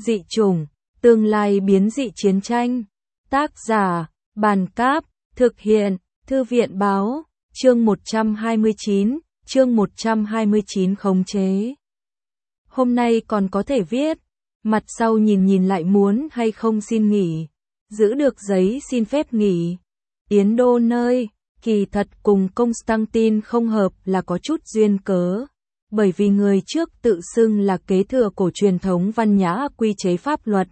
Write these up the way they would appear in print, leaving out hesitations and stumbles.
Dị chủng, tương lai biến dị chiến tranh. Tác giả, Bàn Cáp, thực hiện, Thư viện Báo, chương 129 khống chế. Hôm nay còn có thể viết, mặt sau nhìn lại muốn hay không xin nghỉ, giữ được giấy xin phép nghỉ. Yến Đô nơi, kỳ thật cùng Constantine không hợp là có chút duyên cớ. Bởi vì người trước tự xưng là kế thừa cổ truyền thống văn nhã quy chế pháp luật,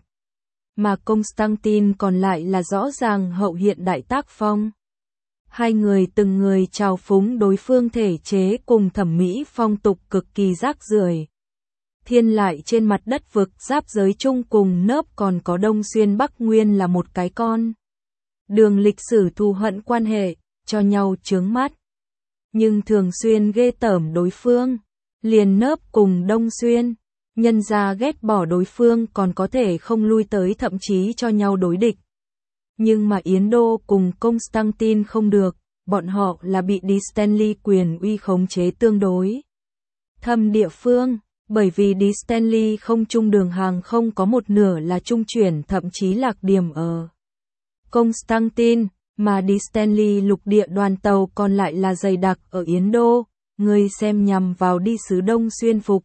mà Constantine còn lại là rõ ràng hậu hiện đại tác phong. Hai người từng người trào phúng đối phương thể chế cùng thẩm mỹ phong tục cực kỳ rác rưởi. Thiên lại trên mặt đất vực giáp giới chung cùng nớp còn có Đông Xuyên Bắc Nguyên là một cái con đường lịch sử thù hận quan hệ, cho nhau chướng mắt. Nhưng thường xuyên ghê tởm đối phương. Liền nớp cùng Đông Xuyên, nhân ra ghét bỏ đối phương còn có thể không lui tới thậm chí cho nhau đối địch. Nhưng mà Yến Đô cùng Constantine không được, bọn họ là bị Đi Stanley quyền uy khống chế tương đối thâm địa phương, bởi vì Đi Stanley không trung đường hàng không có một nửa là trung chuyển thậm chí lạc điểm ở Constantine, mà Đi Stanley lục địa đoàn tàu còn lại là dày đặc ở Yến Đô. Người xem nhằm vào đi sứ Đông Xuyên phục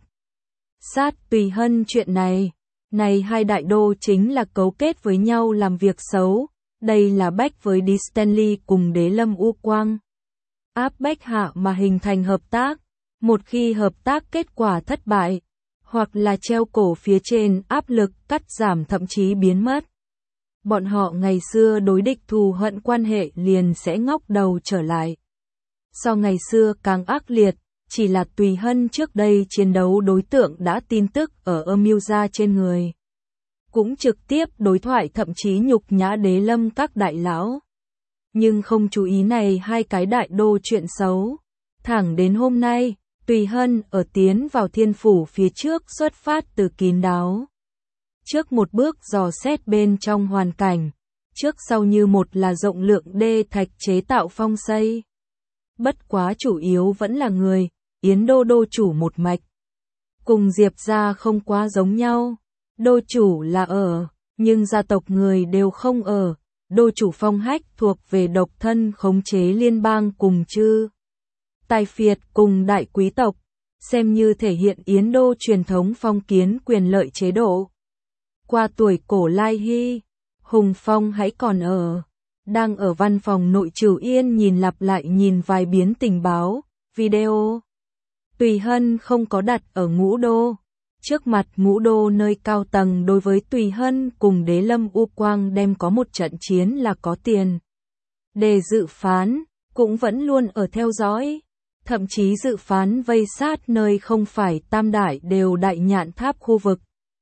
sát Tùy Hân chuyện này hai đại đô chính là cấu kết với nhau làm việc xấu, đây là bách với Đi Stanley cùng Đế Lâm U Quang. Áp bách hạ mà hình thành hợp tác, một khi hợp tác kết quả thất bại, hoặc là treo cổ phía trên áp lực cắt giảm thậm chí biến mất. Bọn họ ngày xưa đối địch thù hận quan hệ liền sẽ ngóc đầu trở lại. So ngày xưa càng ác liệt, chỉ là Tùy Hân trước đây chiến đấu đối tượng đã tin tức ở âm mưu ra trên người. Cũng trực tiếp đối thoại thậm chí nhục nhã Đế Lâm các đại lão. Nhưng không chú ý này hai cái đại đô chuyện xấu. Thẳng đến hôm nay, Tùy Hân ở tiến vào Thiên Phủ phía trước xuất phát từ kín đáo. Trước một bước dò xét bên trong hoàn cảnh, trước sau như một là rộng lượng đê thạch chế tạo phong xây. Bất quá chủ yếu vẫn là người, Yến Đô đô chủ một mạch. Cùng Diệp gia không quá giống nhau, đô chủ là ở, nhưng gia tộc người đều không ở, đô chủ phong hách thuộc về độc thân khống chế liên bang cùng chư tài phiệt cùng đại quý tộc, xem như thể hiện Yến Đô truyền thống phong kiến quyền lợi chế độ. Qua tuổi cổ Lai Hy, Hùng Phong hãy còn ở. Đang ở văn phòng nội trừ yên nhìn lặp lại nhìn vài biến tình báo, video. Tùy Hân không có đặt ở Ngũ Đô. Trước mặt Ngũ Đô nơi cao tầng đối với Tùy Hân cùng Đế Lâm U Quang đem có một trận chiến là có tiền. Để dự phán, cũng vẫn luôn ở theo dõi. Thậm chí dự phán vây sát nơi không phải tam đại đều đại nhạn tháp khu vực.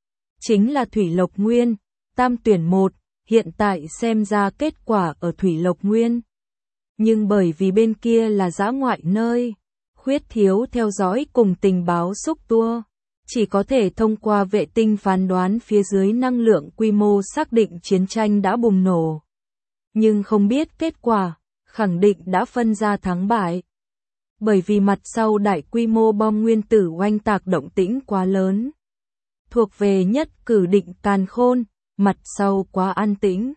Chính là Thủy Lộc Nguyên, tam tuyển một. Hiện tại xem ra kết quả ở Thủy Lộc Nguyên. Nhưng bởi vì bên kia là dã ngoại nơi, khuyết thiếu theo dõi cùng tình báo xúc tua, chỉ có thể thông qua vệ tinh phán đoán phía dưới năng lượng quy mô xác định chiến tranh đã bùng nổ. Nhưng không biết kết quả, khẳng định đã phân ra thắng bại. Bởi vì mặt sau đại quy mô bom nguyên tử oanh tạc động tĩnh quá lớn. Thuộc về nhất cử định càn khôn. Mặt sau quá an tĩnh.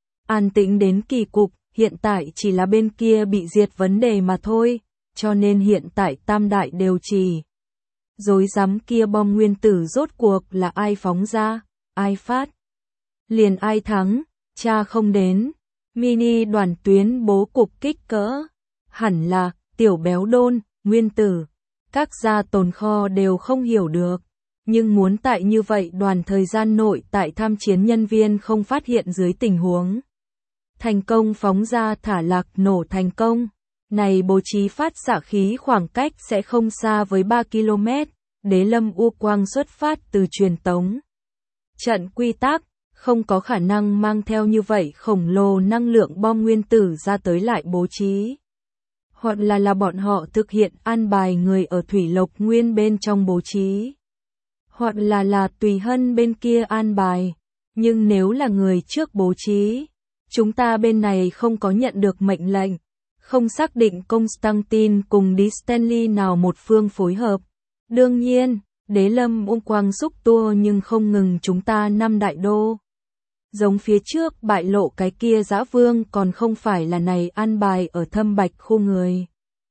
An tĩnh đến kỳ cục, hiện tại chỉ là bên kia bị diệt vấn đề mà thôi, cho nên hiện tại tam đại đều trì. Dối rắm kia bom nguyên tử rốt cuộc là ai phóng ra, ai phát. Liền ai thắng, cha không đến. Mini đoàn tuyến bố cục kích cỡ. Hẳn là, tiểu béo đôn, nguyên tử. Các gia tồn kho đều không hiểu được. Nhưng muốn tại như vậy đoàn thời gian nội tại tham chiến nhân viên không phát hiện dưới tình huống. Thành công phóng ra thả lạc nổ thành công. Này bố trí phát xạ khí khoảng cách sẽ không xa với 3 km. Đế Lâm U Quang xuất phát từ truyền tống. Trận quy tắc, không có khả năng mang theo như vậy khổng lồ năng lượng bom nguyên tử ra tới lại bố trí. Hoặc là bọn họ thực hiện an bài người ở Thủy Lộc Nguyên bên trong bố trí. Hoặc là Tùy Hân bên kia an bài, nhưng nếu là người trước bố trí, chúng ta bên này không có nhận được mệnh lệnh, không xác định Constantine cùng Đi Stanley nào một phương phối hợp. Đương nhiên, Đế Lâm U Quang xúc tua nhưng không ngừng chúng ta 5 đại đô. Giống phía trước bại lộ cái kia Dã Vương còn không phải là này an bài ở Thâm Bạch khu người.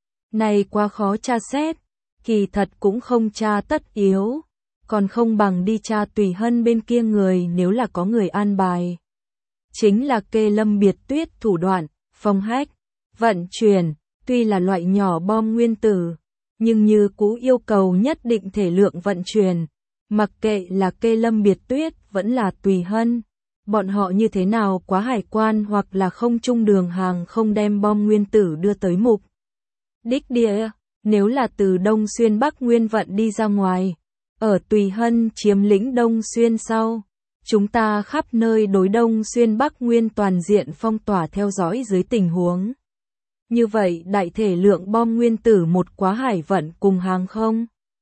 Này quá khó tra xét, kỳ thật cũng không tra tất yếu, còn không bằng đi tra Tùy Hân bên kia người nếu là có người an bài. Chính là kê Lâm Biệt Tuyết thủ đoạn, phong hách, vận chuyển, tuy là loại nhỏ bom nguyên tử, nhưng như cũ yêu cầu nhất định thể lượng vận chuyển, mặc kệ là kê Lâm Biệt Tuyết vẫn là Tùy Hân. Bọn họ như thế nào quá hải quan hoặc là không trung đường hàng không đem bom nguyên tử đưa tới mục đích địa, nếu là từ Đông Xuyên Bắc Nguyên vận đi ra ngoài, ở Tùy Hân chiếm lĩnh Đông Xuyên sau, chúng ta khắp nơi đối Đông Xuyên Bắc Nguyên toàn diện phong tỏa theo dõi dưới tình huống. Như vậy đại thể lượng bom nguyên tử một quá hải vận cùng hàng không,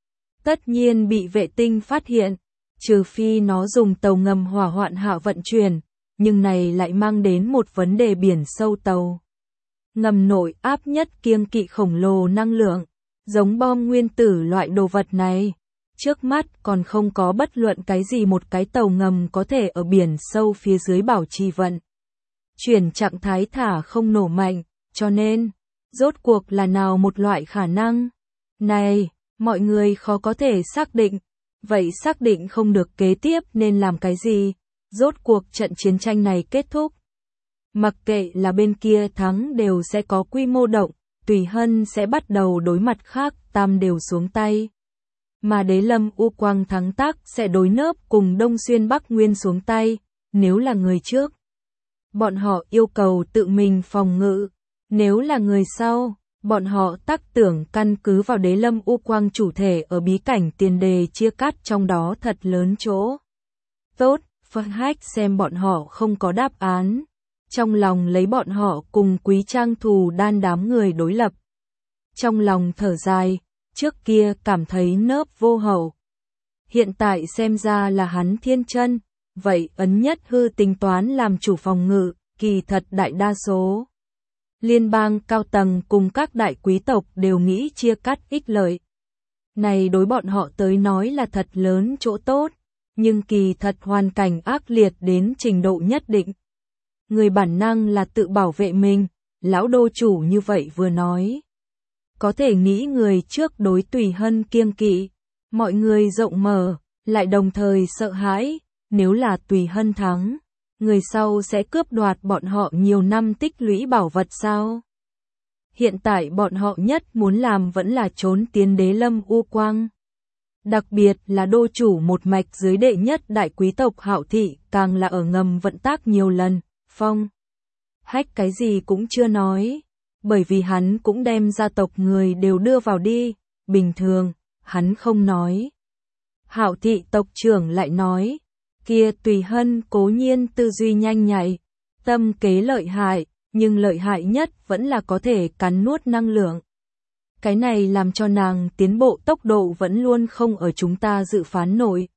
tất nhiên bị vệ tinh phát hiện. Trừ phi nó dùng tàu ngầm hỏa hoạn hạ vận chuyển, nhưng này lại mang đến một vấn đề biển sâu tàu ngầm nội áp nhất kiêng kỵ khổng lồ năng lượng, giống bom nguyên tử loại đồ vật này. Trước mắt còn không có bất luận cái gì một cái tàu ngầm có thể ở biển sâu phía dưới bảo trì vận chuyển trạng thái thả không nổ mạnh, cho nên, rốt cuộc là nào một loại khả năng này, mọi người khó có thể xác định. Vậy xác định không được kế tiếp nên làm cái gì? Rốt cuộc trận chiến tranh này kết thúc. Mặc kệ là bên kia thắng đều sẽ có quy mô động, Tùy Hân sẽ bắt đầu đối mặt khác, tam đều xuống tay. Mà Đế Lâm U Quang thắng tác sẽ đối nớp cùng Đông Xuyên Bắc Nguyên xuống tay, nếu là người trước. Bọn họ yêu cầu tự mình phòng ngự, nếu là người sau. Bọn họ tác tưởng căn cứ vào Đế Lâm U Quang chủ thể ở bí cảnh tiền đề chia cắt trong đó thật lớn chỗ. Tốt, phân hách xem bọn họ không có đáp án. Trong lòng lấy bọn họ cùng Quý Trang thù đan đám người đối lập. Trong lòng thở dài, trước kia cảm thấy nớp vô hậu. Hiện tại xem ra là hắn thiên chân, vậy ấn nhất hư tính toán làm chủ phòng ngự, kỳ thật đại đa số. Liên bang cao tầng cùng các đại quý tộc đều nghĩ chia cắt ích lợi. Này đối bọn họ tới nói là thật lớn chỗ tốt, nhưng kỳ thật hoàn cảnh ác liệt đến trình độ nhất định. Người bản năng là tự bảo vệ mình, lão đô chủ như vậy vừa nói. Có thể nghĩ người trước đối Tùy Hân kiêng kỵ, mọi người rộng mở, lại đồng thời sợ hãi, nếu là Tùy Hân thắng. Người sau sẽ cướp đoạt bọn họ nhiều năm tích lũy bảo vật sao? Hiện tại bọn họ nhất muốn làm vẫn là trốn tiến Đế Lâm U Quang. Đặc biệt là đô chủ một mạch dưới đệ nhất đại quý tộc Hạo Thị càng là ở ngầm vận tác nhiều lần, phong. Hách cái gì cũng chưa nói, bởi vì hắn cũng đem gia tộc người đều đưa vào đi, bình thường, hắn không nói. Hạo Thị tộc trưởng lại nói. Kia Tùy Hân cố nhiên tư duy nhanh nhạy, tâm kế lợi hại, nhưng lợi hại nhất vẫn là có thể cắn nuốt năng lượng. Cái này làm cho nàng tiến bộ tốc độ vẫn luôn không ở chúng ta dự phán nổi.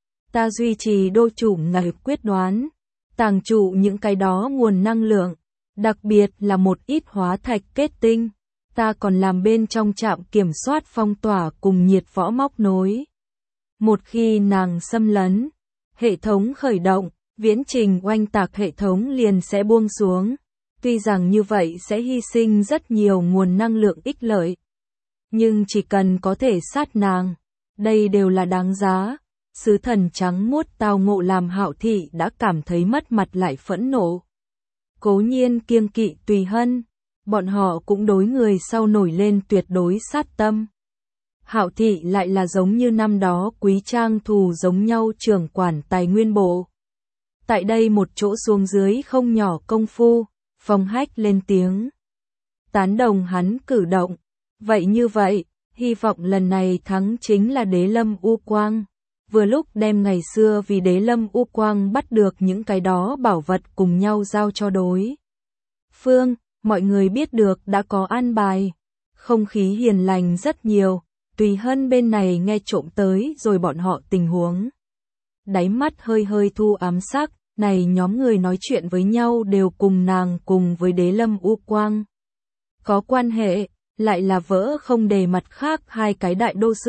Ta duy trì đô chủ ngài quyết đoán, tàng trụ những cái đó nguồn năng lượng, đặc biệt là một ít hóa thạch kết tinh. Ta còn làm bên trong trạm kiểm soát phong tỏa cùng nhiệt võ móc nối. Một khi nàng xâm lấn, hệ thống khởi động, viễn trình oanh tạc hệ thống liền sẽ buông xuống. Tuy rằng như vậy sẽ hy sinh rất nhiều nguồn năng lượng ích lợi. Nhưng chỉ cần có thể sát nàng, đây đều là đáng giá. Sứ thần trắng muốt tao ngộ làm Hạo Thị đã cảm thấy mất mặt lại phẫn nộ. Cố nhiên kiêng kỵ Tùy Hân, bọn họ cũng đối người sau nổi lên tuyệt đối sát tâm. Hạo Thị lại là giống như năm đó Quý Trang thù giống nhau trưởng quản tài nguyên bộ. Tại đây một chỗ xuống dưới không nhỏ công phu, Phong Hách lên tiếng. Tán đồng hắn cử động. Vậy như vậy, hy vọng lần này thắng chính là Đế Lâm U Quang. Vừa lúc đem ngày xưa vì Đế Lâm U Quang bắt được những cái đó bảo vật cùng nhau giao cho đối phương, mọi người biết được đã có an bài. Không khí hiền lành rất nhiều. Tùy Hân bên này nghe trộm tới rồi bọn họ tình huống. Đáy mắt hơi hơi thu ám sắc, này nhóm người nói chuyện với nhau đều cùng nàng cùng với Đế Lâm U Quang. Có quan hệ, lại là vỡ không đề mặt khác hai cái đại đô sự,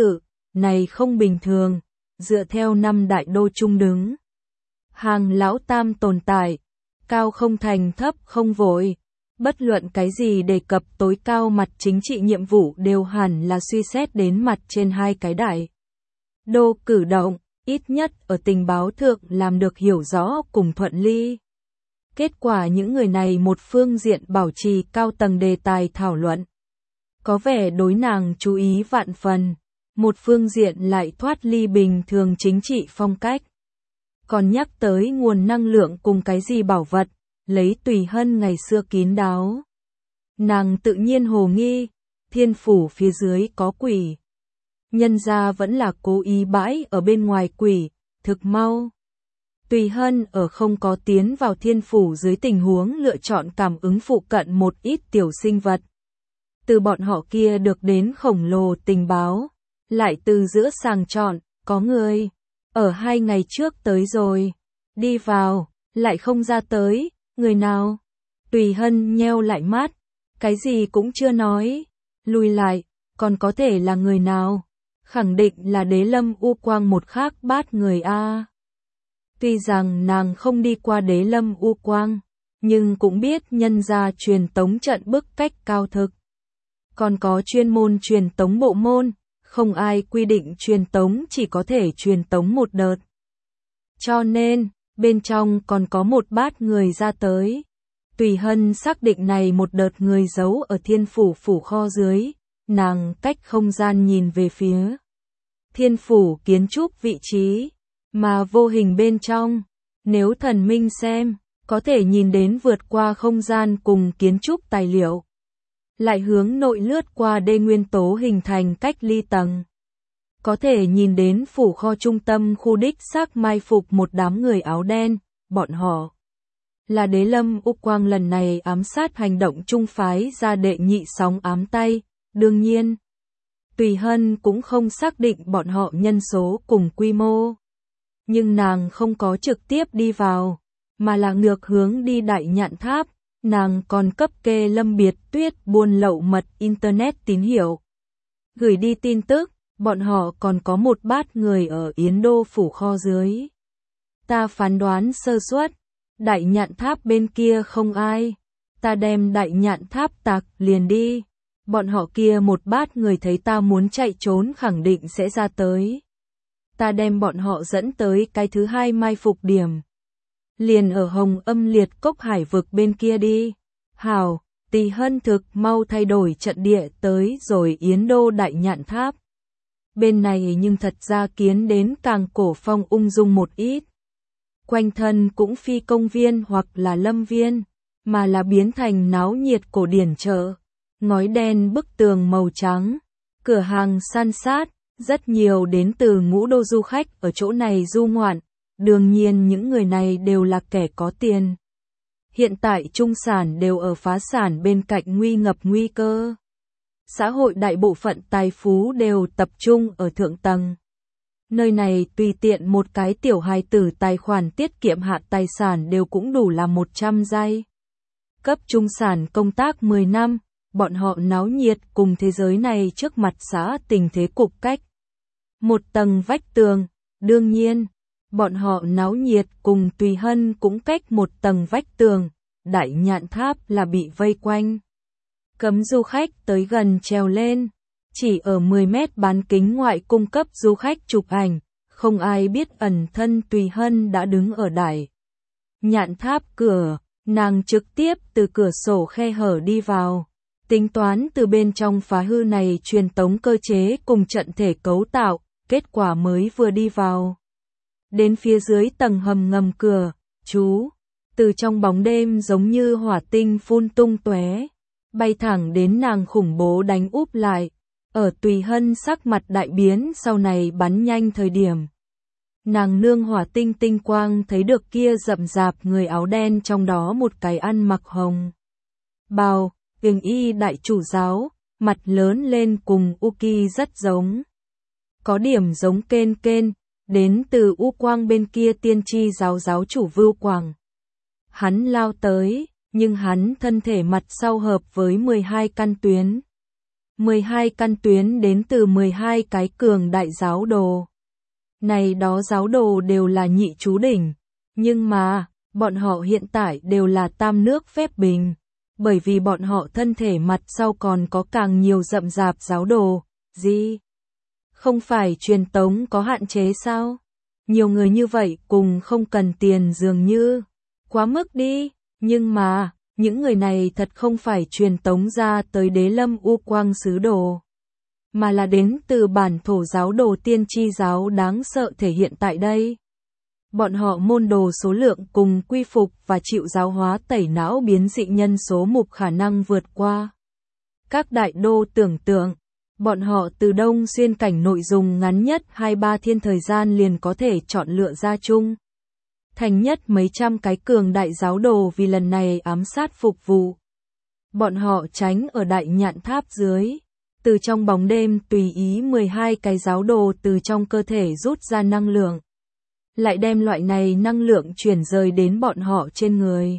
này không bình thường, dựa theo 5 đại đô trung đứng. Hàng lão tam tồn tại, cao không thành thấp không vội, bất luận cái gì đề cập tối cao mặt chính trị nhiệm vụ đều hẳn là suy xét đến mặt trên hai cái đại đô cử động, ít nhất ở tình báo thượng làm được hiểu rõ cùng thuận ly. Kết quả những người này một phương diện bảo trì cao tầng đề tài thảo luận, có vẻ đối nàng chú ý vạn phần, một phương diện lại thoát ly bình thường chính trị phong cách. Còn nhắc tới nguồn năng lượng cùng cái gì bảo vật, lấy Tùy Hân ngày xưa kín đáo. Nàng tự nhiên hồ nghi, thiên phủ phía dưới có quỷ. Nhân ra vẫn là cố ý bãi ở bên ngoài quỷ, thực mau. Tùy Hân ở không có tiến vào thiên phủ dưới tình huống lựa chọn cảm ứng phụ cận một ít tiểu sinh vật. Từ bọn họ kia được đến khổng lồ tình báo, lại từ giữa sàng chọn, có người ở 2 ngày trước tới rồi, đi vào, lại không ra tới, người nào? Tùy Hân nheo lại mắt, cái gì cũng chưa nói, lùi lại, còn có thể là người nào? Khẳng định là Đế Lâm U Quang một khác bát người a. Tuy rằng nàng không đi qua Đế Lâm U Quang, nhưng cũng biết nhân ra truyền tống trận bức cách cao thực. Còn có chuyên môn truyền tống bộ môn, không ai quy định truyền tống chỉ có thể truyền tống một đợt. Cho nên, bên trong còn có một bát người ra tới. Tùy Hân xác định này một đợt người giấu ở thiên phủ phủ kho dưới, nàng cách không gian nhìn về phía thiên phủ kiến trúc vị trí, mà vô hình bên trong, nếu thần minh xem, có thể nhìn đến vượt qua không gian cùng kiến trúc tài liệu. Lại hướng nội lướt qua đê nguyên tố hình thành cách ly tầng. Có thể nhìn đến phủ kho trung tâm khu đích xác mai phục một đám người áo đen, bọn họ là Đế Lâm U Quang lần này ám sát hành động trung phái ra đệ nhị sóng ám tay, đương nhiên. Tùy Hân cũng không xác định bọn họ nhân số cùng quy mô. Nhưng nàng không có trực tiếp đi vào, mà là ngược hướng đi Đại Nhạn Tháp, nàng còn cấp kê Lâm Biệt Tuyết buôn lậu mật Internet tín hiệu. Gửi đi tin tức, bọn họ còn có một bát người ở Yến Đô phủ kho dưới. Ta phán đoán sơ suất, Đại Nhạn Tháp bên kia không ai, ta đem Đại Nhạn Tháp tạc liền đi. Bọn họ kia một bát người thấy ta muốn chạy trốn khẳng định sẽ ra tới. Ta đem bọn họ dẫn tới cái thứ hai mai phục điểm. Liền ở Hồng Âm Liệt Cốc Hải vực bên kia đi. Hảo, Tỳ Hân thực mau thay đổi trận địa tới rồi Yến Đô Đại Nhạn Tháp. Bên này nhưng thật ra kiến đến càng cổ phong ung dung một ít. Quanh thân cũng phi công viên hoặc là lâm viên, mà là biến thành náo nhiệt cổ điển chợ. Ngói đen bức tường màu trắng, cửa hàng san sát, rất nhiều đến từ ngũ đô du khách ở chỗ này du ngoạn, đương nhiên những người này đều là kẻ có tiền. Hiện tại trung sản đều ở phá sản bên cạnh nguy ngập nguy cơ. Xã hội đại bộ phận tài phú đều tập trung ở thượng tầng. Nơi này tùy tiện một cái tiểu hài tử tài khoản tiết kiệm hạ tài sản đều cũng đủ là 100 giây. Cấp trung sản công tác 10 năm. Bọn họ náo nhiệt cùng thế giới này trước mặt xã tình thế cục cách. Một tầng vách tường, đương nhiên, bọn họ náo nhiệt cùng Tùy Hân cũng cách một tầng vách tường, Đại Nhạn Tháp là bị vây quanh. Cấm du khách tới gần trèo lên, chỉ ở 10 mét bán kính ngoại cung cấp du khách chụp ảnh, không ai biết ẩn thân Tùy Hân đã đứng ở Đại Nhạn Tháp cửa, nàng trực tiếp từ cửa sổ khe hở đi vào. Tính toán từ bên trong phá hư này truyền tống cơ chế cùng trận thể cấu tạo, kết quả mới vừa đi vào. Đến phía dưới tầng hầm ngầm cửa, chú, từ trong bóng đêm giống như hỏa tinh phun tung tóe, bay thẳng đến nàng khủng bố đánh úp lại. Ở Tùy Hân sắc mặt đại biến sau này bắn nhanh thời điểm. Nàng nương hỏa tinh tinh quang thấy được kia rậm rạp người áo đen trong đó một cái ăn mặc hồng bào. Ưng y đại chủ giáo, mặt lớn lên cùng Uki rất giống. Có điểm giống Kên Kên, đến từ U Quang bên kia tiên tri giáo chủ Vưu Quảng. Hắn lao tới, nhưng hắn thân thể mặt sau hợp với 12 căn tuyến. 12 căn tuyến đến từ 12 cái cường đại giáo đồ. Này đó giáo đồ đều là nhị chú đỉnh, nhưng mà, bọn họ hiện tại đều là tam nước phép bình, bởi vì bọn họ thân thể mặt sau còn có càng nhiều rậm rạp giáo đồ, gì? Không phải truyền tống có hạn chế sao? Nhiều người như vậy cùng không cần tiền dường như, quá mức đi, nhưng mà, những người này thật không phải truyền tống ra tới Đế Lâm U Quang Sứ Đồ, mà là đến từ bản thổ giáo đồ tiên tri giáo đáng sợ thể hiện tại đây. Bọn họ môn đồ số lượng cùng quy phục và chịu giáo hóa tẩy não biến dị nhân số mục khả năng vượt qua các đại đô tưởng tượng. Bọn họ từ đông xuyên cảnh nội dùng ngắn nhất 2-3 thiên thời gian liền có thể chọn lựa ra chung thành nhất mấy trăm cái cường đại giáo đồ vì lần này ám sát phục vụ. Bọn họ tránh ở đại nhạn tháp dưới, từ trong bóng đêm tùy ý 12 cái giáo đồ từ trong cơ thể rút ra năng lượng, lại đem loại này năng lượng chuyển rời đến bọn họ trên người.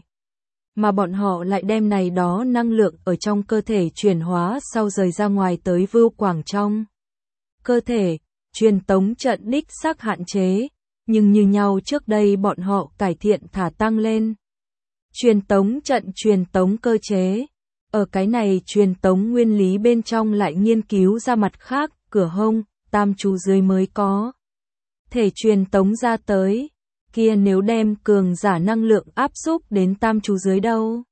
Mà bọn họ lại đem này đó năng lượng ở trong cơ thể chuyển hóa sau rời ra ngoài tới vưu quảng trong cơ thể. Truyền tống trận đích xác hạn chế, nhưng như nhau trước đây bọn họ cải thiện thả tăng lên. Truyền tống trận truyền tống cơ chế, ở cái này truyền tống nguyên lý bên trong lại nghiên cứu ra mặt khác, cửa hông, tam chú dưới mới có thể truyền tống ra tới. Kia nếu đem cường giả năng lượng áp xúc đến tam chú dưới đâu?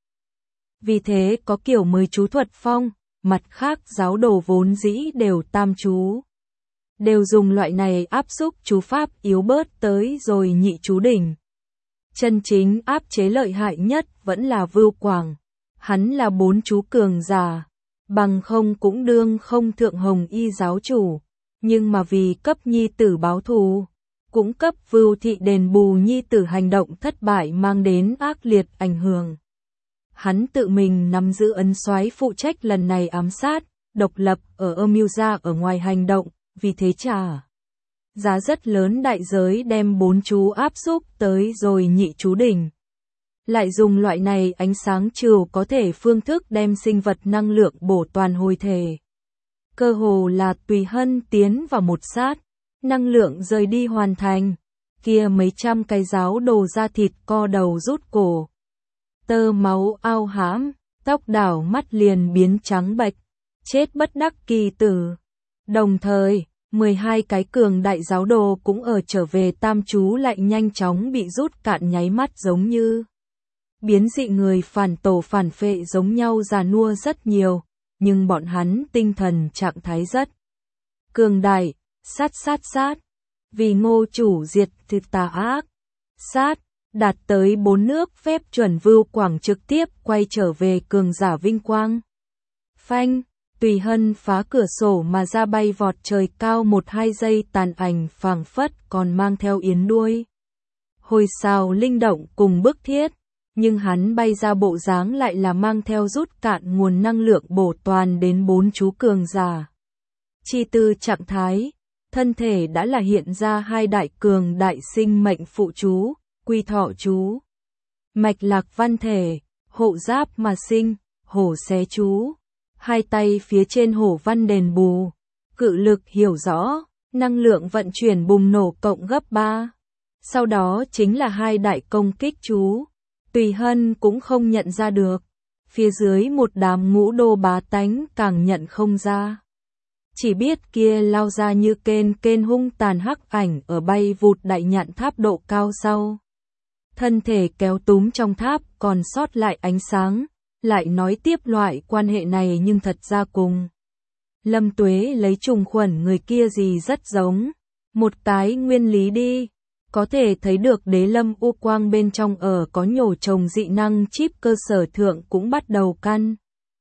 Vì thế có kiểu mới chú thuật phong, mặt khác giáo đồ vốn dĩ đều tam chú, đều dùng loại này áp xúc chú pháp yếu bớt tới rồi nhị chú đỉnh. Chân chính áp chế lợi hại nhất vẫn là Vưu Quảng, hắn là 4 chú cường giả, bằng không cũng đương không thượng hồng y giáo chủ, nhưng mà vì cấp nhi tử báo thù, cũng cấp Vưu thị đền bù nhi tử hành động thất bại mang đến ác liệt ảnh hưởng. Hắn tự mình nắm giữ ấn soái phụ trách lần này ám sát, độc lập ở âm gia ở ngoài hành động, vì thế trả giá rất lớn đại giới đem 4 chú áp xúc tới rồi nhị chú đỉnh. Lại dùng loại này ánh sáng trừu có thể phương thức đem sinh vật năng lượng bổ toàn hồi thể. Cơ hồ là tùy hân tiến vào một sát, năng lượng rời đi hoàn thành, kia mấy trăm cái giáo đồ ra thịt co đầu rút cổ. Tơ máu ao hãm, tóc đảo mắt liền biến trắng bệch, chết bất đắc kỳ tử. Đồng thời, 12 cái cường đại giáo đồ cũng ở trở về tam chú lại nhanh chóng bị rút cạn nháy mắt giống như biến dị người phản tổ phản phệ giống nhau già nua rất nhiều, nhưng bọn hắn tinh thần trạng thái rất cường đại, sát, vì Ngô chủ diệt thực tà ác, sát, đạt tới 4 nước phép chuẩn Vưu Quảng trực tiếp quay trở về cường giả vinh quang. Phanh, tùy hân phá cửa sổ mà ra bay vọt trời cao 1-2 giây tàn ảnh phảng phất còn mang theo yến đuôi. Hồi xào linh động cùng bức thiết, nhưng hắn bay ra bộ dáng lại là mang theo rút cạn nguồn năng lượng bổ toàn đến 4 chú cường giả. Chi tư trạng thái, thân thể đã là hiện ra 2 đại cường đại sinh mệnh phụ chú, quy thọ chú, mạch lạc văn thể, hộ giáp mà sinh, hổ xé chú, 2 tay phía trên hổ văn đền bù, cự lực hiểu rõ, năng lượng vận chuyển bùng nổ cộng gấp 3. Sau đó chính là 2 đại công kích chú, tùy hân cũng không nhận ra được, phía dưới một đám ngũ đô bá tánh càng nhận không ra. Chỉ biết kia lao ra như kên hung tàn hắc ảnh ở bay vụt đại nhạn tháp độ cao sau. Thân thể kéo túm trong tháp còn sót lại ánh sáng, lại nói tiếp loại quan hệ này nhưng thật ra cùng Lâm Tuế lấy trùng khuẩn người kia gì rất giống, một cái nguyên lý đi, có thể thấy được Đế Lâm U Quang bên trong ở có nhổ trồng dị năng chip cơ sở thượng cũng bắt đầu căn.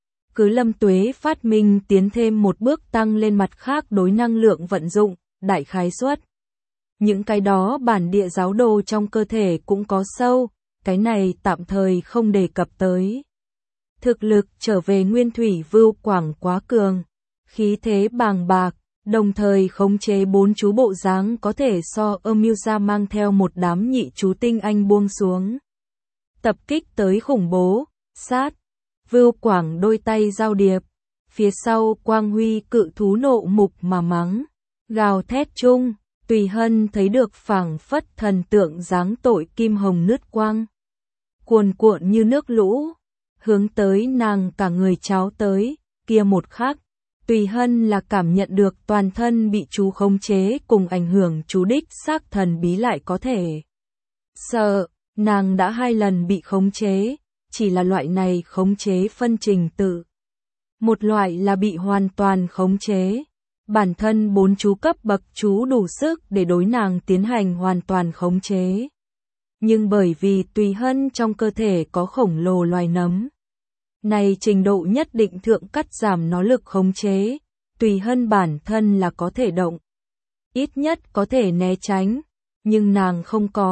Cứ Lâm Tuế phát minh tiến thêm một bước tăng lên mặt khác đối năng lượng vận dụng, đại khái suất. Những cái đó bản địa giáo đồ trong cơ thể cũng có sâu, cái này tạm thời không đề cập tới. Thực lực trở về nguyên thủy Vưu Quảng quá cường, khí thế bàng bạc, đồng thời khống chế 4 chú bộ dáng có thể so Amusa mang theo một đám nhị chú tinh anh buông xuống. Tập kích tới khủng bố, sát, Vưu Quảng đôi tay giao điệp, Phía sau quang huy cự thú nộ mục mà mắng, gào thét chung, Tùy Hân thấy được phảng phất thần tượng dáng tội kim hồng lướt quang. Cuồn cuộn như nước lũ, hướng tới nàng cả người cháo tới, kia một khắc. Tùy Hân là cảm nhận được toàn thân bị chú khống chế cùng ảnh hưởng chú đích xác thần bí lại có thể. Sợ, nàng đã 2 lần bị khống chế, chỉ là loại này khống chế phân trình tự. Một loại là bị hoàn toàn khống chế. Bản thân 4 chú cấp bậc chú đủ sức để đối nàng tiến hành hoàn toàn khống chế. Nhưng bởi vì Tùy Hân trong cơ thể có khổng lồ loài nấm. Này trình độ nhất định thượng cắt giảm nó lực khống chế, Tùy Hân bản thân là có thể động. Ít nhất có thể né tránh, nhưng nàng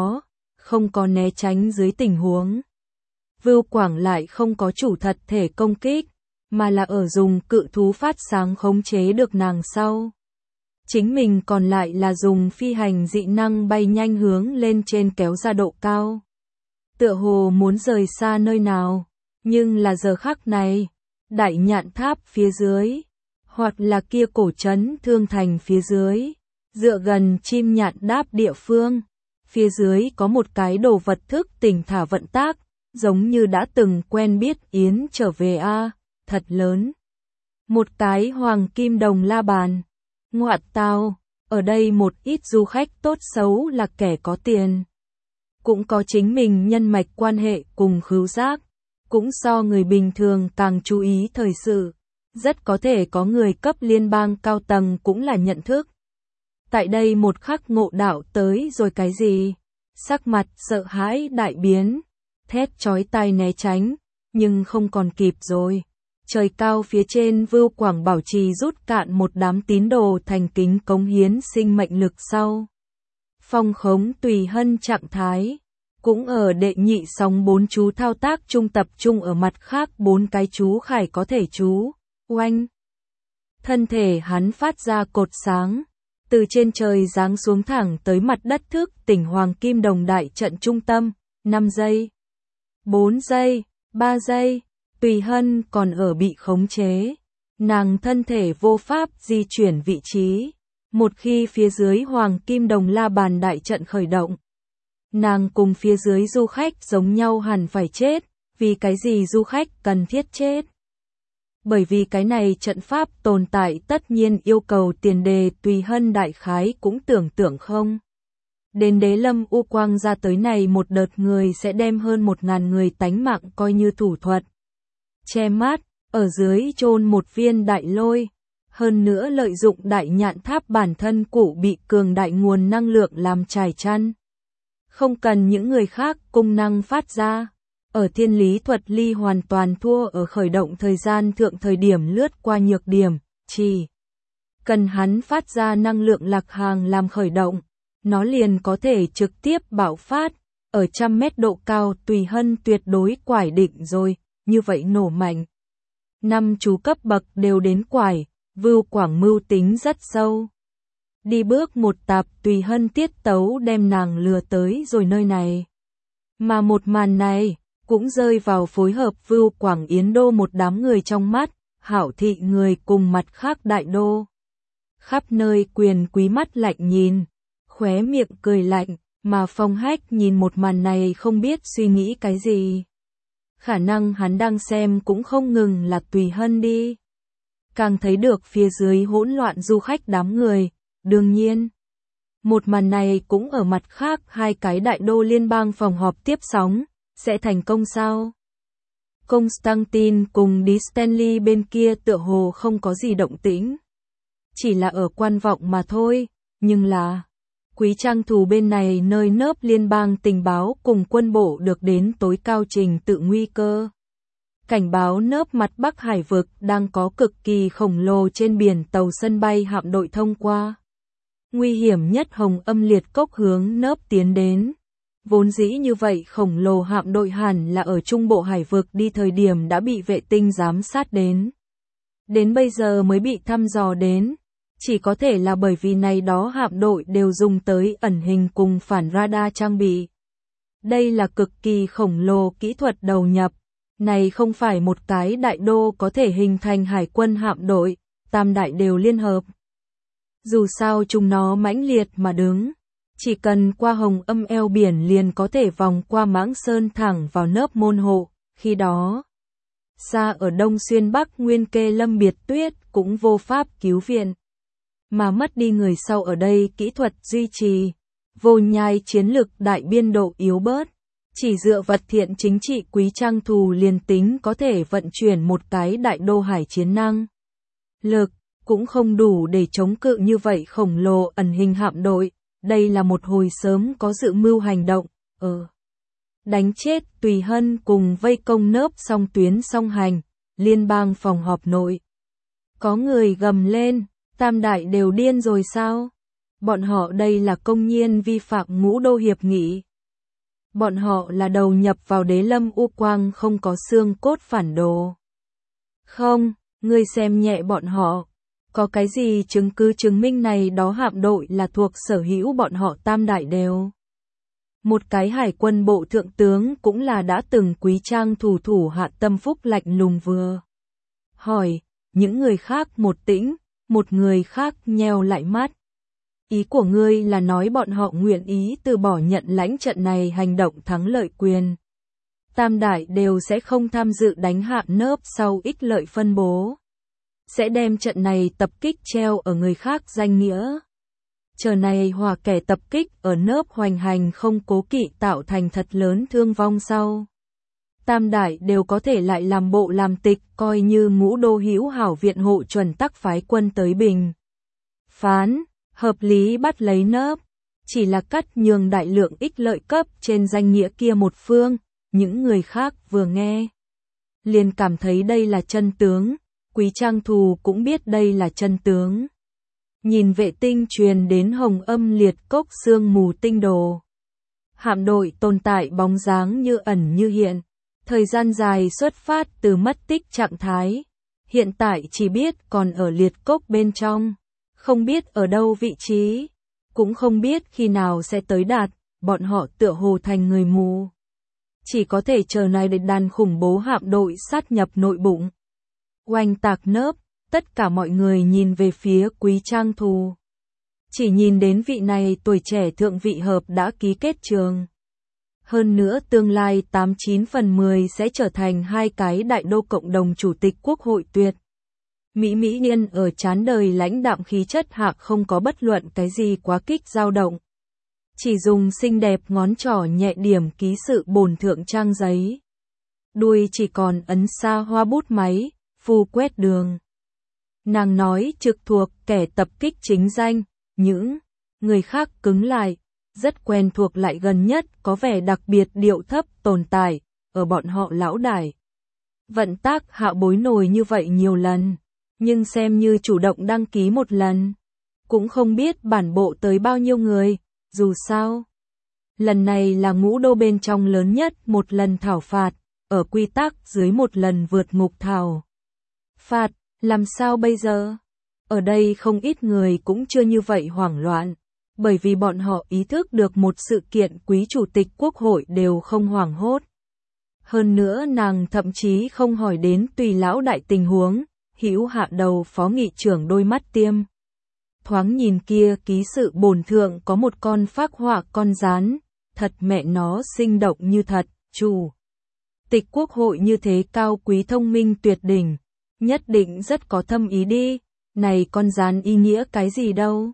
không có né tránh dưới tình huống. Vưu Quảng lại không có chủ thật thể công kích, mà là ở dùng cự thú phát sáng khống chế được nàng sau. Chính mình còn lại là dùng phi hành dị năng bay nhanh hướng lên trên kéo ra độ cao. Tựa hồ muốn rời xa nơi nào, nhưng là giờ khắc này, đại nhạn tháp phía dưới, hoặc là kia cổ trấn Thương Thành phía dưới, dựa gần chim nhạn đáp địa phương, phía dưới có một cái đồ vật thức tỉnh thả vận tác, giống như đã từng quen biết Yến trở về a, thật lớn. Một cái hoàng kim đồng la bàn. Ngoạn tào, ở đây một ít du khách tốt xấu là kẻ có tiền. Cũng có chính mình nhân mạch quan hệ cùng khứu giác, cũng so người bình thường càng chú ý thời sự. Rất có thể có người cấp liên bang cao tầng cũng là nhận thức. Tại đây một khắc ngộ đạo tới rồi cái gì? Sắc mặt sợ hãi đại biến, thét chói tai né tránh, nhưng không còn kịp rồi. Trời cao phía trên Vưu Quảng bảo trì rút cạn một đám tín đồ thành kính cống hiến sinh mệnh lực sau. Phong khống Tùy Hân trạng thái, cũng ở đệ nhị sóng 4 chú thao tác trung tập trung ở mặt khác 4 cái chú khải có thể chú, oanh. Thân thể hắn phát ra cột sáng, từ trên trời giáng xuống thẳng tới mặt đất thức tỉnh hoàng kim đồng đại trận trung tâm, 5 giây, 4 giây, 3 giây. Tùy Hân còn ở bị khống chế, nàng thân thể vô pháp di chuyển vị trí, một khi phía dưới hoàng kim đồng la bàn đại trận khởi động. Nàng cùng phía dưới du khách giống nhau hẳn phải chết, vì cái gì du khách cần thiết chết? Bởi vì cái này trận pháp tồn tại tất nhiên yêu cầu tiền đề Tùy Hân đại khái cũng tưởng tượng không. Đến Đế Lâm U Quang ra tới này một đợt người sẽ đem hơn 1000 người tánh mạng coi như thủ thuật. Che mát, ở dưới chôn một viên đại lôi, hơn nữa lợi dụng đại nhạn tháp bản thân cụ bị cường đại nguồn năng lượng làm trải chăn. Không cần những người khác cung năng phát ra, ở thiên lý thuật ly hoàn toàn thua ở khởi động thời gian thượng thời điểm lướt qua nhược điểm, chỉ cần hắn phát ra năng lượng lạc hàng làm khởi động, nó liền có thể trực tiếp bạo phát, ở 100 mét độ cao Tùy Hân tuyệt đối quải định rồi. Như vậy nổ mạnh. 5 chú cấp bậc đều đến quải, Vưu Quảng mưu tính rất sâu. Đi bước một tạp Tùy Hân tiết tấu đem nàng lừa tới rồi nơi này. Mà một màn này, cũng rơi vào phối hợp Vưu Quảng Yến Đô một đám người trong mắt, hảo thị người cùng mặt khác đại đô. Khắp nơi quyền quý mắt lạnh nhìn, khóe miệng cười lạnh, mà Phong Hách nhìn một màn này không biết suy nghĩ cái gì. Khả năng hắn đang xem cũng không ngừng là Tùy Hân đi. Càng thấy được phía dưới hỗn loạn du khách đám người, đương nhiên. Một màn này cũng ở mặt khác 2 cái đại đô liên bang phòng họp tiếp sóng, sẽ thành công sao? Constantine cùng Đi Stanley bên kia tựa hồ không có gì động tĩnh. Chỉ là ở quan vọng mà thôi, nhưng là... Quý trang thù bên này nơi nớp liên bang tình báo cùng quân bộ được đến tối cao trình tự nguy cơ. Cảnh báo nớp mặt Bắc Hải vực đang có cực kỳ khổng lồ trên biển tàu sân bay hạm đội thông qua. Nguy hiểm nhất Hồng Âm Liệt Cốc hướng nớp tiến đến. Vốn dĩ như vậy khổng lồ hạm đội hẳn là ở trung bộ hải vực đi thời điểm đã bị vệ tinh giám sát đến. Đến bây giờ mới bị thăm dò đến. Chỉ có thể là bởi vì này đó hạm đội đều dùng tới ẩn hình cùng phản radar trang bị. Đây là cực kỳ khổng lồ kỹ thuật đầu nhập, Này không phải một cái đại đô có thể hình thành hải quân hạm đội, tam đại đều liên hợp. Dù sao chúng nó mãnh liệt mà đứng, chỉ cần qua Hồng Âm eo biển liền có thể vòng qua Mãng Sơn thẳng vào nớp môn hộ, khi đó xa ở Đông Xuyên Bắc Nguyên Kê Lâm Biệt Tuyết cũng vô pháp cứu viện. Mà mất đi người sau ở đây kỹ thuật duy trì, vô nhai chiến lực đại biên độ yếu bớt. Chỉ dựa vật thiện chính trị Quý Trang Thù liền tính có thể vận chuyển một cái đại đô hải chiến năng. Lực, cũng không đủ để chống cự như vậy khổng lồ ẩn hình hạm đội, đây là một hồi sớm có dự mưu hành động, đánh chết Tùy Hân cùng vây công nớp song tuyến song hành, liên bang phòng họp nội. Có người gầm lên, tam đại đều điên rồi sao? Bọn họ đây là công nhiên vi phạm ngũ đô hiệp nghị. Bọn họ là đầu nhập vào đế lâm u quang không có xương cốt phản đồ. Không, ngươi xem nhẹ bọn họ. Có cái gì chứng cứ chứng minh này đó hạm đội là thuộc sở hữu bọn họ tam đại đều. Một cái hải quân bộ thượng tướng cũng là đã từng Quý Trang thủ hạ Tâm Phúc lạnh lùng vừa hỏi, những người khác một tĩnh, một người khác nheo lại mắt. Ý của ngươi là nói bọn họ nguyện ý từ bỏ nhận lãnh trận này hành động thắng lợi quyền. Tam đại đều sẽ không tham dự đánh hạ nớp sau ích lợi phân bố. Sẽ đem trận này tập kích treo ở người khác danh nghĩa. Chờ này hòa kẻ tập kích ở nớp hoành hành không cố kỵ tạo thành thật lớn thương vong sau. Tam đại đều có thể lại làm bộ làm tịch coi như ngũ đô hữu hảo viện hộ chuẩn tắc phái quân tới bình. Phán, hợp lý bắt lấy nớp, chỉ là cắt nhường đại lượng ích lợi cấp trên danh nghĩa kia một phương, những người khác vừa nghe. Liền cảm thấy đây là chân tướng, Quý Trang Thù cũng biết đây là chân tướng. Nhìn vệ tinh truyền đến Hồng Âm liệt cốc sương mù tinh đồ. Hạm đội tồn tại bóng dáng như ẩn như hiện. Thời gian dài xuất phát từ mất tích trạng thái. Hiện tại chỉ biết còn ở liệt cốc bên trong. Không biết ở đâu vị trí. Cũng không biết khi nào sẽ tới đạt. Bọn họ tựa hồ thành người mù. Chỉ có thể chờ này để đàn khủng bố hạm đội sát nhập nội bụng. Oanh tạc nớp. Tất cả mọi người nhìn về phía Quý Trang Thù. Chỉ nhìn đến vị này tuổi trẻ thượng vị hợp đã ký kết trường. Hơn nữa tương lai 89 phần 10 sẽ trở thành hai cái đại đô cộng đồng chủ tịch quốc hội tuyệt. Mỹ nhân ở chán đời lãnh đạm khí chất hạ không có bất luận cái gì quá kích dao động. Chỉ dùng xinh đẹp ngón trỏ nhẹ điểm ký sự bổn thượng trang giấy. Đuôi chỉ còn ấn xa hoa bút máy, phu quét đường. Nàng nói trực thuộc kẻ tập kích chính danh, những người khác cứng lại, rất quen thuộc lại gần nhất có vẻ đặc biệt điệu thấp tồn tại, ở bọn họ lão đại. Vận tác hạ bối nổi như vậy nhiều lần, nhưng xem như chủ động đăng ký một lần. Cũng không biết bản bộ tới bao nhiêu người, dù sao. Lần này là ngũ đô bên trong lớn nhất một lần thảo phạt, ở quy tắc dưới một lần vượt ngục thảo phạt. Làm sao bây giờ? Ở đây không ít người cũng chưa như vậy hoảng loạn, bởi vì bọn họ ý thức được một sự kiện quý chủ tịch quốc hội đều không hoảng hốt. Hơn nữa nàng thậm chí không hỏi đến tùy lão đại tình huống, hữu hạ đầu phó nghị trưởng đôi mắt tiêm. Thoáng nhìn kia ký sự bổn thượng có một con phác họa con rán, thật mẹ nó sinh động như thật, chủ tịch quốc hội như thế cao quý thông minh tuyệt đỉnh. Nhất định rất có thâm ý đi, này con rán ý nghĩa cái gì đâu.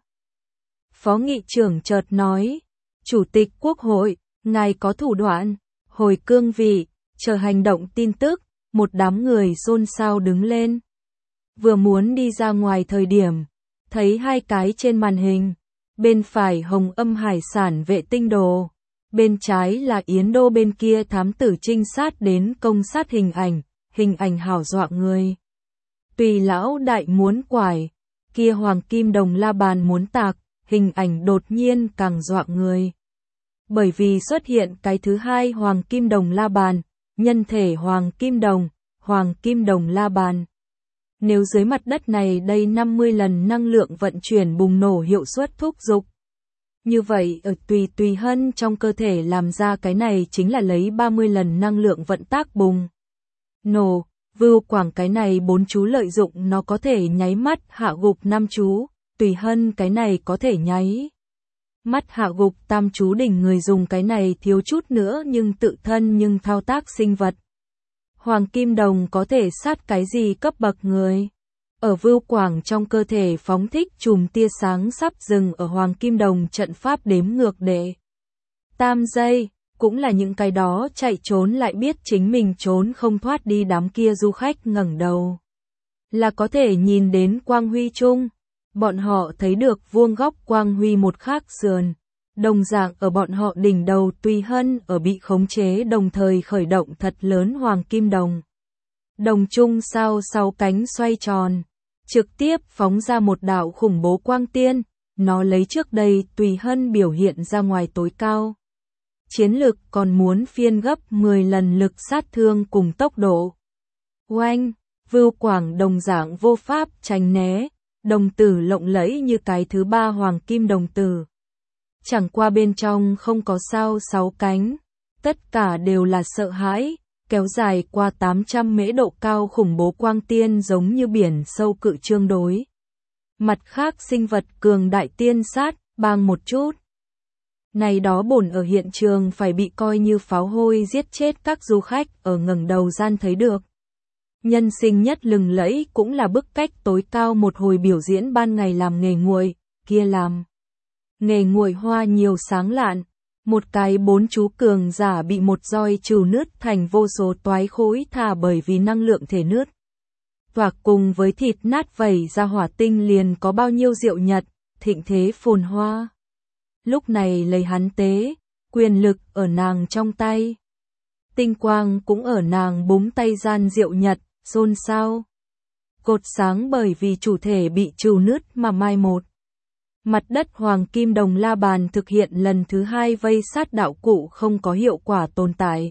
Phó nghị trưởng chợt nói, Chủ tịch Quốc hội, ngài có thủ đoạn, hồi cương vị, chờ hành động tin tức, một đám người xôn xao đứng lên. Vừa muốn đi ra ngoài thời điểm, thấy hai cái trên màn hình, bên phải Hồng Âm hải sản vệ tinh đồ, bên trái là Yến Đô bên kia thám tử trinh sát đến công sát hình ảnh hảo dọa người. Tùy lão đại muốn quải, kia hoàng kim đồng la bàn muốn tạc, hình ảnh đột nhiên càng dọa người. Bởi vì xuất hiện cái thứ hai hoàng kim đồng la bàn, nhân thể hoàng kim đồng la bàn. Nếu dưới mặt đất này đây 50 lần năng lượng vận chuyển bùng nổ hiệu suất thúc giục. Như vậy ở Tùy Hân trong cơ thể làm ra cái này chính là lấy 30 lần năng lượng vận tác bùng Nổ, Vưu Quảng cái này 4 chú lợi dụng nó có thể nháy mắt hạ gục 5 chú, Tùy Hân cái này có thể nháy mắt hạ gục tam chú đỉnh người dùng cái này thiếu chút nữa nhưng tự thân nhưng thao tác sinh vật. Hoàng Kim Đồng có thể sát cái gì cấp bậc người? Ở Vưu Quảng trong cơ thể phóng thích chùm tia sáng sắp dừng ở Hoàng Kim Đồng trận pháp đếm ngược đệ. Tam giây, cũng là những cái đó chạy trốn lại biết chính mình trốn không thoát đi đám kia du khách ngẩng đầu. Là có thể nhìn đến quang huy chung. Bọn họ thấy được vuông góc quang huy một khác sườn. Đồng dạng ở bọn họ đỉnh đầu Tùy Hân ở bị khống chế đồng thời khởi động thật lớn Hoàng Kim Đồng. Đồng chung sao 6 cánh xoay tròn. Trực tiếp phóng ra một đạo khủng bố quang tiên. Nó lấy trước đây Tùy Hân biểu hiện ra ngoài tối cao. Chiến lực còn muốn phiên gấp 10 lần lực sát thương cùng tốc độ. Oanh, Vưu Quảng đồng dạng vô pháp tránh né. Đồng tử lộng lẫy như cái thứ 3 Hoàng Kim Đồng tử. Chẳng qua bên trong không có sao 6 cánh. Tất cả đều là sợ hãi, kéo dài qua 800 mễ độ cao khủng bố quang tiên giống như biển sâu cự trương đối. Mặt khác sinh vật cường đại tiên sát, bang một chút. Này đó bổn ở hiện trường phải bị coi như pháo hôi giết chết các du khách ở ngẩng đầu gian thấy được. Nhân sinh nhất lừng lẫy cũng là bức cách tối cao một hồi biểu diễn ban ngày làm nghề nguội, kia làm. Nghề nguội hoa nhiều sáng lạn, một cái 4 chú cường giả bị một roi trừ nứt thành vô số toái khối thả bởi vì năng lượng thể nứt. Và cùng với thịt nát vẩy ra hỏa tinh liền có bao nhiêu diệu nhật, thịnh thế phồn hoa. Lúc này lấy hắn tế, quyền lực ở nàng trong tay. Tinh quang cũng ở nàng búng tay gian diệu nhật, xôn xao. Cột sáng bởi vì chủ thể bị trừ nứt mà mai một. Mặt đất Hoàng Kim Đồng la bàn thực hiện lần thứ 2 vây sát đạo cụ không có hiệu quả tồn tại.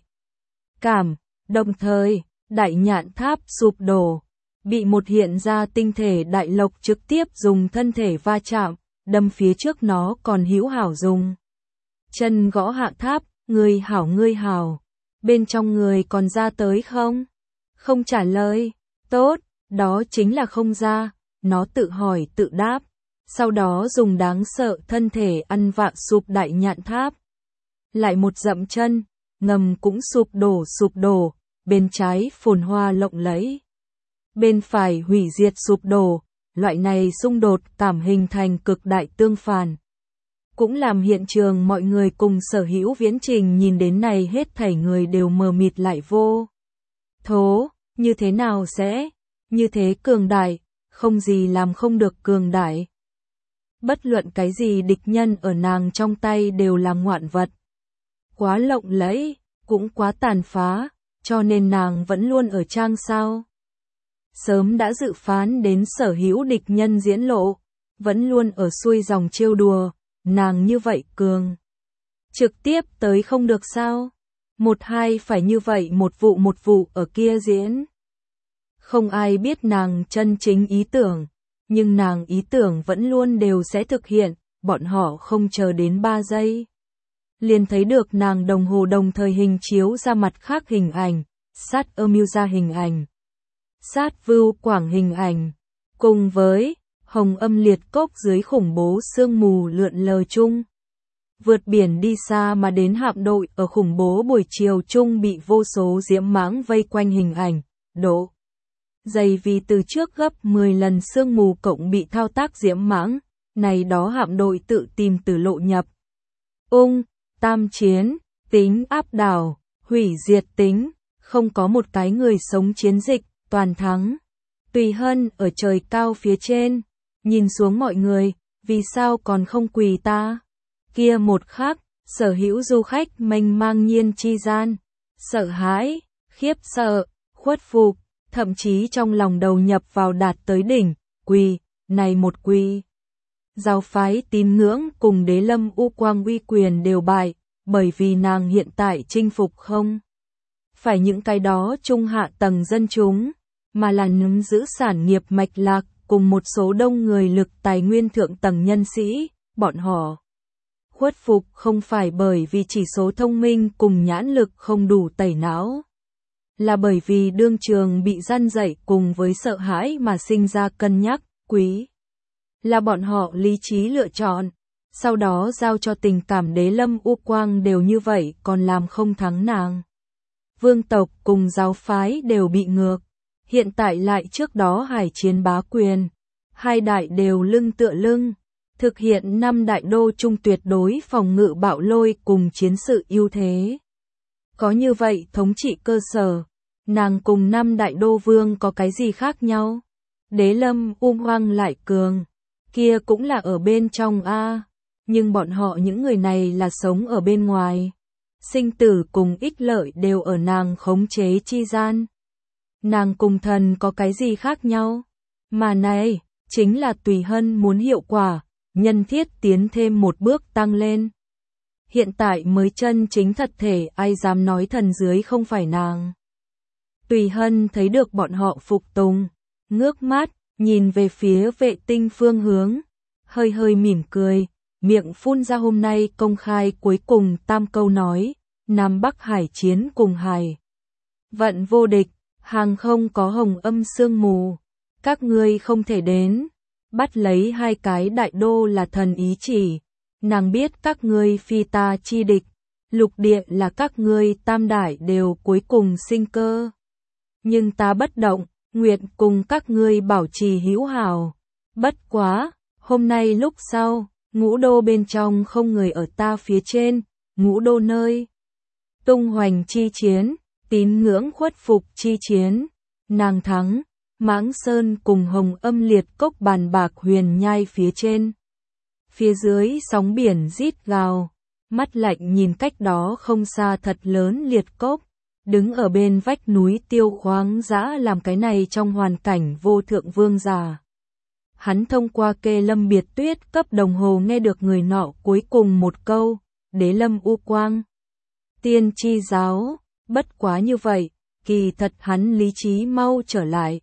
Đồng thời, đại nhạn tháp sụp đổ, bị một hiện ra tinh thể đại lộc trực tiếp dùng thân thể va chạm, đâm phía trước nó còn hữu hảo dùng. Chân gõ hạ tháp, ngươi hảo. Bên trong người còn ra tới không? Không trả lời, tốt, đó chính là không ra, nó tự hỏi tự đáp. Sau đó dùng đáng sợ thân thể ăn vạ sụp đại nhạn tháp. Lại một dậm chân, ngầm cũng sụp đổ, bên trái phồn hoa lộng lẫy. Bên phải hủy diệt sụp đổ, loại này xung đột cảm hình thành cực đại tương phản. Cũng làm hiện trường mọi người cùng sở hữu viễn trình nhìn đến này hết thảy người đều mờ mịt lại vô. Thố, như thế nào sẽ, như thế cường đại, không gì làm không được cường đại. Bất luận cái gì địch nhân ở nàng trong tay đều là ngoạn vật. Quá lộng lẫy, cũng quá tàn phá, cho nên nàng vẫn luôn ở trang sao. Sớm đã dự phán đến sở hữu địch nhân diễn lộ, vẫn luôn ở xuôi dòng trêu đùa, nàng như vậy cường. Trực tiếp tới không được sao? 1-2 phải như vậy một vụ ở kia diễn. Không ai biết nàng chân chính ý tưởng, nhưng nàng ý tưởng vẫn luôn đều sẽ thực hiện, bọn họ không chờ đến 3 giây. Liền thấy được nàng đồng hồ đồng thời hình chiếu ra mặt khác hình ảnh, sát âm mưu ra hình ảnh. Sát Vưu Quảng hình ảnh, cùng với hồng âm liệt cốc dưới khủng bố sương mù lượn lờ chung. Vượt biển đi xa mà đến hạm đội ở khủng bố buổi chiều chung bị vô số diễm mãng vây quanh hình ảnh, độ dày vì từ trước gấp 10 lần sương mù cộng bị thao tác diễm mãng, này đó hạm đội tự tìm tử lộ nhập. Tam chiến, tính áp đảo, hủy diệt tính, không có một cái người sống chiến dịch, toàn thắng. Tùy Hân ở trời cao phía trên, nhìn xuống mọi người, vì sao còn không quỳ ta? Kia một khắc, sở hữu du khách mênh mang nhiên chi gian, sợ hãi, khiếp sợ, khuất phục, thậm chí trong lòng đầu nhập vào đạt tới đỉnh, quỳ, này một quỳ. Giáo phái tín ngưỡng cùng đế lâm u quang uy quyền đều bại, bởi vì nàng hiện tại chinh phục không phải những cái đó trung hạ tầng dân chúng, mà là nắm giữ sản nghiệp mạch lạc cùng một số đông người lực tài nguyên thượng tầng nhân sĩ, bọn họ khuất phục không phải bởi vì chỉ số thông minh cùng nhãn lực không đủ tẩy não, là bởi vì đương trường bị răn dạy cùng với sợ hãi mà sinh ra cân nhắc, quý. Là bọn họ lý trí lựa chọn, sau đó giao cho tình cảm Đế Lâm U Quang đều như vậy còn làm không thắng nàng. Vương tộc cùng giáo phái đều bị ngược, hiện tại lại trước đó hải chiến bá quyền, hai đại đều lưng tựa lưng, thực hiện 5 đại đô trung tuyệt đối phòng ngự bạo lôi cùng chiến sự ưu thế. Có như vậy thống trị cơ sở, nàng cùng 5 đại đô vương có cái gì khác nhau? Đế Lâm Hoang lại cường, kia cũng là ở bên trong a, nhưng bọn họ những người này là sống ở bên ngoài. Sinh tử cùng ích lợi đều ở nàng khống chế chi gian. Nàng cùng thần có cái gì khác nhau? Mà này, chính là tùy hân muốn hiệu quả, nhân thiết tiến thêm một bước tăng lên. Hiện tại mới chân chính thật thể ai dám nói thần dưới không phải nàng. Tùy hân thấy được bọn họ phục tùng, ngước mắt, nhìn về phía vệ tinh phương hướng, hơi hơi mỉm cười, miệng phun ra hôm nay công khai cuối cùng tam câu nói, Nam Bắc hải chiến cùng hải. Vận vô địch, hàng không có hồng âm sương mù, các ngươi không thể đến, bắt lấy 2 cái đại đô là thần ý chỉ, nàng biết các ngươi phi ta chi địch, lục địa là các ngươi tam đại đều cuối cùng sinh cơ. Nhưng ta bất động, nguyện cùng các ngươi bảo trì hữu hảo, bất quá, hôm nay lúc sau, ngũ đô bên trong không người ở ta phía trên, ngũ đô nơi. Tung hoành chi chiến, tín ngưỡng khuất phục chi chiến, nàng thắng, Mãng Sơn cùng hồng âm liệt cốc bàn bạc huyền nhai phía trên. Phía dưới sóng biển rít gào, mắt lạnh nhìn cách đó không xa thật lớn liệt cốc, đứng ở bên vách núi tiêu khoáng dã làm cái này trong hoàn cảnh vô thượng vương giả. Hắn thông qua kê lâm biệt tuyết cấp đồng hồ nghe được người nọ cuối cùng một câu, Đế Lâm U Quang. Tiên tri giáo, bất quá như vậy, kỳ thật hắn lý trí mau trở lại.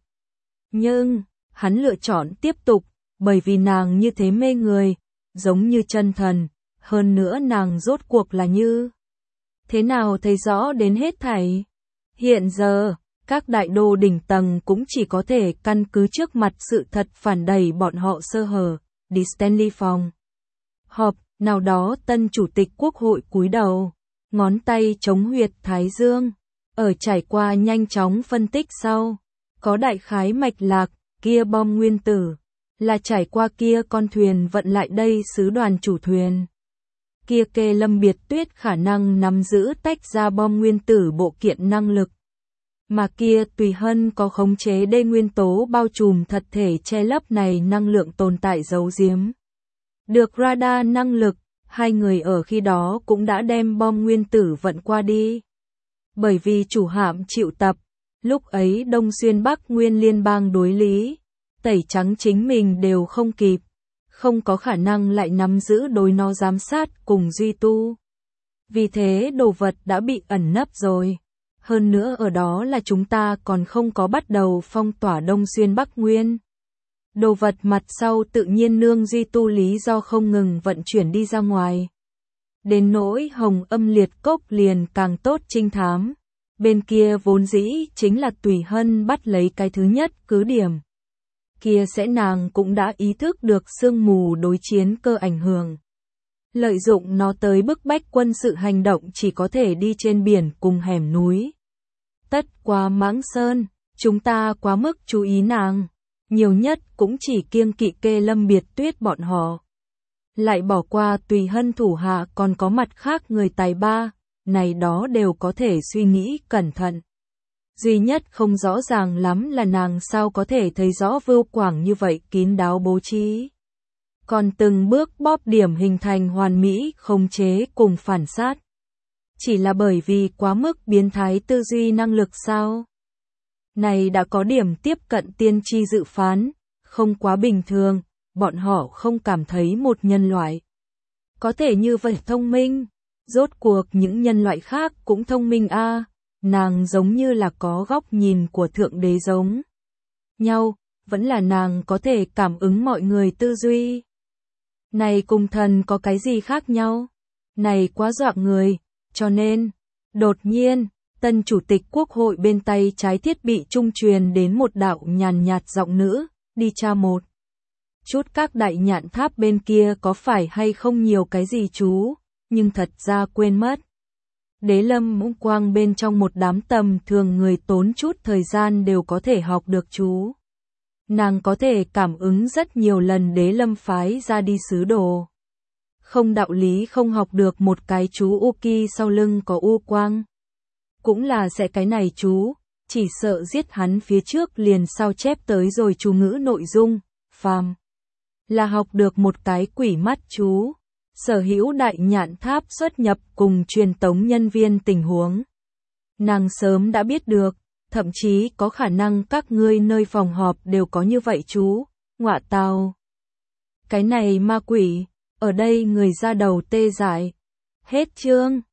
Nhưng, hắn lựa chọn tiếp tục, bởi vì nàng như thế mê người, giống như chân thần, hơn nữa nàng rốt cuộc là như. Thế nào thấy rõ đến hết thảy? Hiện giờ, các đại đô đỉnh tầng cũng chỉ có thể căn cứ trước mặt sự thật phản đẩy bọn họ sơ hở, đi Stanley phòng. Họp, nào đó tân chủ tịch quốc hội cúi đầu, ngón tay chống huyệt thái dương, ở trải qua nhanh chóng phân tích sau, có đại khái mạch lạc, kia bom nguyên tử, là trải qua kia con thuyền vận lại đây sứ đoàn chủ thuyền. Kia kê lâm biệt tuyết khả năng nắm giữ tách ra bom nguyên tử bộ kiện năng lực. Mà kia tùy hân có khống chế đê nguyên tố bao trùm thật thể che lấp này năng lượng tồn tại giấu giếm. Được radar năng lực, 2 người ở khi đó cũng đã đem bom nguyên tử vận qua đi. Bởi vì chủ hạm chịu tập, lúc ấy Đông Xuyên Bắc Nguyên liên bang đối lý, tẩy trắng chính mình đều không kịp, không có khả năng lại nắm giữ đối nó giám sát cùng duy tu. Vì thế đồ vật đã bị ẩn nấp rồi. Hơn nữa ở đó là chúng ta còn không có bắt đầu phong tỏa Đông Xuyên Bắc Nguyên. Đồ vật mặt sau tự nhiên nương duy tu lý do không ngừng vận chuyển đi ra ngoài. Đến nỗi hồng âm liệt cốc liền càng tốt trinh thám. Bên kia vốn dĩ chính là tùy hân bắt lấy cái thứ nhất cứ điểm. Kia sẽ nàng cũng đã ý thức được sương mù đối chiến cơ ảnh hưởng. Lợi dụng nó tới bức bách quân sự hành động chỉ có thể đi trên biển cùng hẻm núi. Tất qua Mãng Sơn, chúng ta quá mức chú ý nàng, nhiều nhất cũng chỉ kiêng kỵ kê lâm biệt tuyết bọn họ. Lại bỏ qua tùy hân thủ hạ còn có mặt khác người tài ba, này đó đều có thể suy nghĩ cẩn thận. Duy nhất không rõ ràng lắm là nàng sao có thể thấy rõ Vưu Quảng như vậy kín đáo bố trí. Còn từng bước bóp điểm hình thành hoàn mỹ khống chế cùng phản sát. Chỉ là bởi vì quá mức biến thái tư duy năng lực sao? Này đã có điểm tiếp cận tiên tri dự phán, không quá bình thường, bọn họ không cảm thấy một nhân loại có thể như vậy thông minh. Rốt cuộc những nhân loại khác cũng thông minh a, nàng giống như là có góc nhìn của thượng đế giống nhau, vẫn là nàng có thể cảm ứng mọi người tư duy. Này cùng thần có cái gì khác nhau? Này quá dọa người, cho nên, đột nhiên, Tân Chủ tịch Quốc hội bên tay trái thiết bị trung truyền đến một đạo nhàn nhạt giọng nữ, đi tra một chút các đại nhạn tháp bên kia có phải hay không nhiều cái gì chú, nhưng thật ra quên mất. Đế Lâm Mũng Quang bên trong một đám tầm thường người tốn chút thời gian đều có thể học được chú. Nàng có thể cảm ứng rất nhiều lần Đế Lâm phái ra đi sứ đồ. Không đạo lý không học được một cái chú Uki sau lưng có u quang. Cũng là sẽ cái này chú, chỉ sợ giết hắn phía trước liền sao chép tới rồi chú ngữ nội dung, phàm. Là học được một cái quỷ mắt chú. Sở hữu đại nhạn tháp xuất nhập cùng truyền tống nhân viên tình huống. Nàng sớm đã biết được, thậm chí có khả năng các ngươi nơi phòng họp đều có như vậy chú, ngọa tào. Cái này ma quỷ, ở đây người ra đầu tê dại. Hết chương.